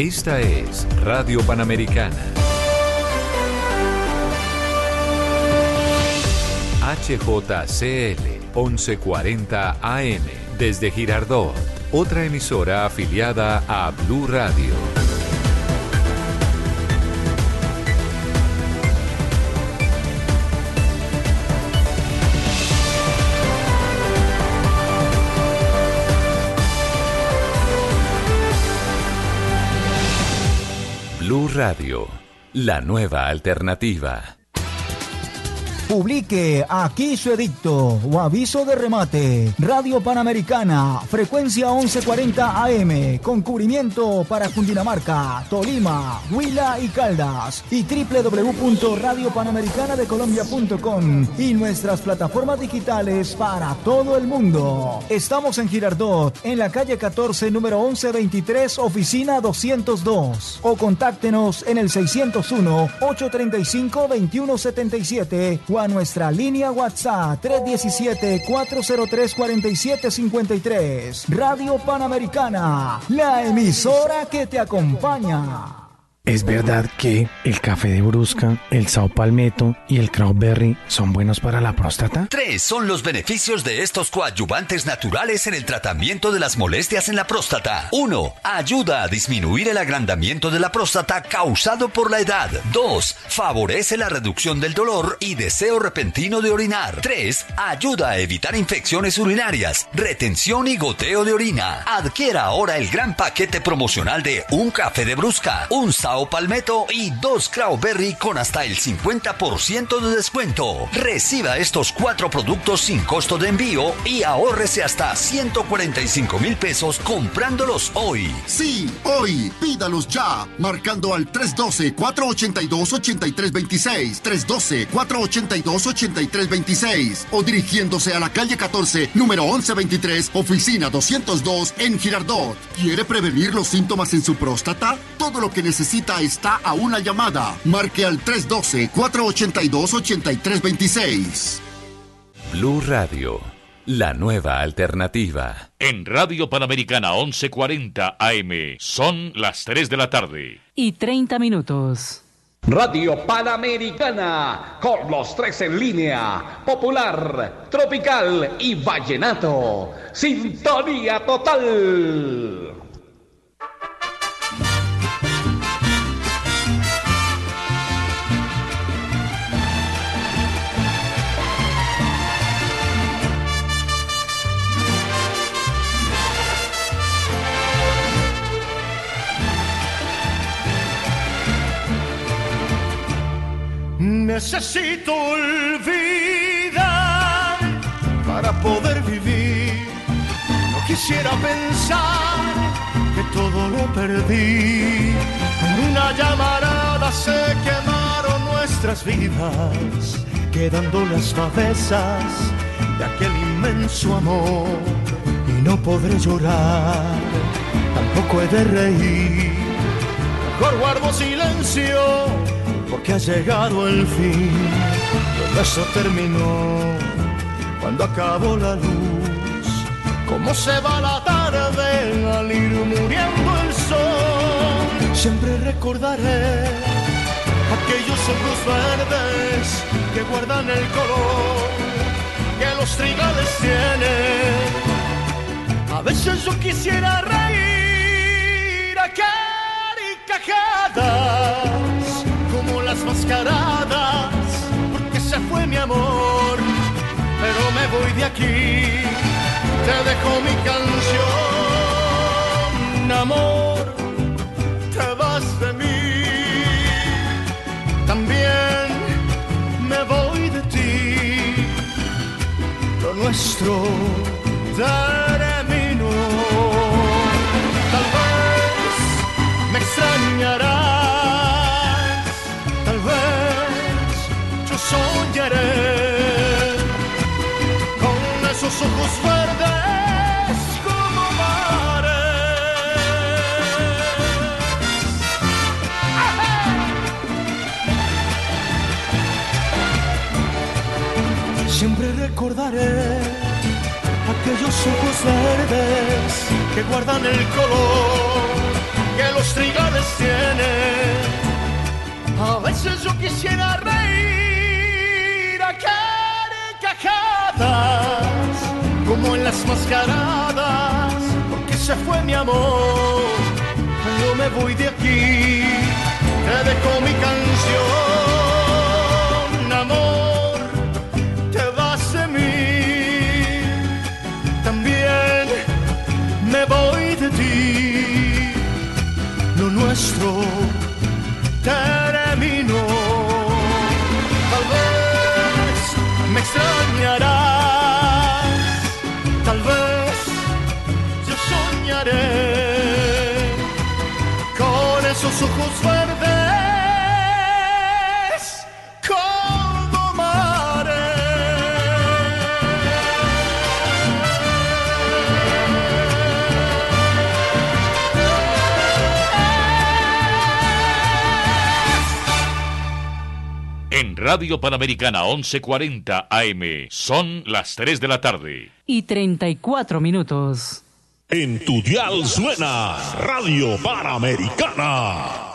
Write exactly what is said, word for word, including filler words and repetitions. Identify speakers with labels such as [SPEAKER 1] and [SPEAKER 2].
[SPEAKER 1] Esta es Radio Panamericana. H J C L once cuarenta A M desde Girardot, otra emisora afiliada a Blue Radio. Blue Radio, la nueva alternativa.
[SPEAKER 2] Publique aquí su edicto o aviso de remate. Radio Panamericana, frecuencia once cuarenta A M, con cubrimiento para Cundinamarca, Tolima, Huila y Caldas, y doble u doble u doble u punto radio panamericana de colombia punto com y nuestras plataformas digitales para todo el mundo. Estamos en Girardot, en la calle catorce, número once veintitrés, oficina doscientos dos, o contáctenos en el seiscientos uno, ochocientos treinta y cinco, veintiuno setenta y siete o a nuestra línea WhatsApp tres diecisiete, cuatro cero tres, cuarenta y siete cincuenta y tres. Radio Panamericana, la emisora que te acompaña.
[SPEAKER 3] ¿Es verdad que el café de Brusca, el Sao Palmetto y el Cranberry son buenos para la próstata?
[SPEAKER 4] Tres son los beneficios de estos coadyuvantes naturales en el tratamiento de las molestias en la próstata. Uno, ayuda a disminuir el agrandamiento de la próstata causado por la edad. Dos, favorece la reducción del dolor y deseo repentino de orinar. Tres, ayuda a evitar infecciones urinarias, retención y goteo de orina. Adquiera ahora el gran paquete promocional de un café de Brusca, un Sao Palmetto y dos Cranberry con hasta el cincuenta por ciento de descuento. Reciba estos cuatro productos sin costo de envío y ahórrese hasta ciento cuarenta y cinco mil pesos comprándolos hoy.
[SPEAKER 5] Sí, hoy. Pídalos ya, marcando al tres uno dos, cuatro ocho dos, ocho tres dos seis, tres uno dos, cuatro ocho dos, ocho tres dos seis, o dirigiéndose a la calle catorce, número once veintitrés, oficina doscientos dos en Girardot. ¿Quiere prevenir los síntomas en su próstata? Todo lo que necesita está a una llamada. Marque al tres uno dos, cuatro ocho dos, ocho tres dos seis.
[SPEAKER 1] Blue Radio, la nueva alternativa.
[SPEAKER 6] En Radio Panamericana once cuarenta A M son las tres de la tarde.
[SPEAKER 7] Y treinta minutos.
[SPEAKER 8] Radio Panamericana, con los tres en línea, popular, tropical y vallenato. Sintonía total.
[SPEAKER 9] Necesito olvidar para poder vivir. No quisiera pensar que todo lo perdí. En una llamarada se quemaron nuestras vidas, quedando las cabezas de aquel inmenso amor. Y no podré llorar, tampoco he de reír. Mejor guardo silencio, porque ha llegado el fin. Todo eso terminó cuando acabó la luz. Cómo se va la tarde al ir muriendo el sol. Siempre recordaré aquellos ojos verdes que guardan el color que los trigales tienen. A veces yo quisiera reír a carcajadas, como las mascaradas, porque se fue mi amor. Pero me voy de aquí, te dejo mi canción. Amor, te vas de mí, también me voy de ti. Lo nuestro terminó. Tal vez me extrañarás, tal vez yo soñaré con esos ojos verdes como mares. Siempre recordaré aquellos ojos verdes que guardan el color que los trigales veces yo quisiera reír a carcajadas, como en las mascaradas, porque se fue mi amor. Yo me voy de aquí, te dejo mi canción, amor, te vas de mí, también me voy de ti, lo nuestro terminó. Tal vez me extrañarás, tal vez yo soñaré con esos ojos verdes como mares.
[SPEAKER 6] En Radio Panamericana once cuarenta A M son las tres de la tarde.
[SPEAKER 7] Y treinta y cuatro minutos.
[SPEAKER 10] En tu dial suena Radio Panamericana.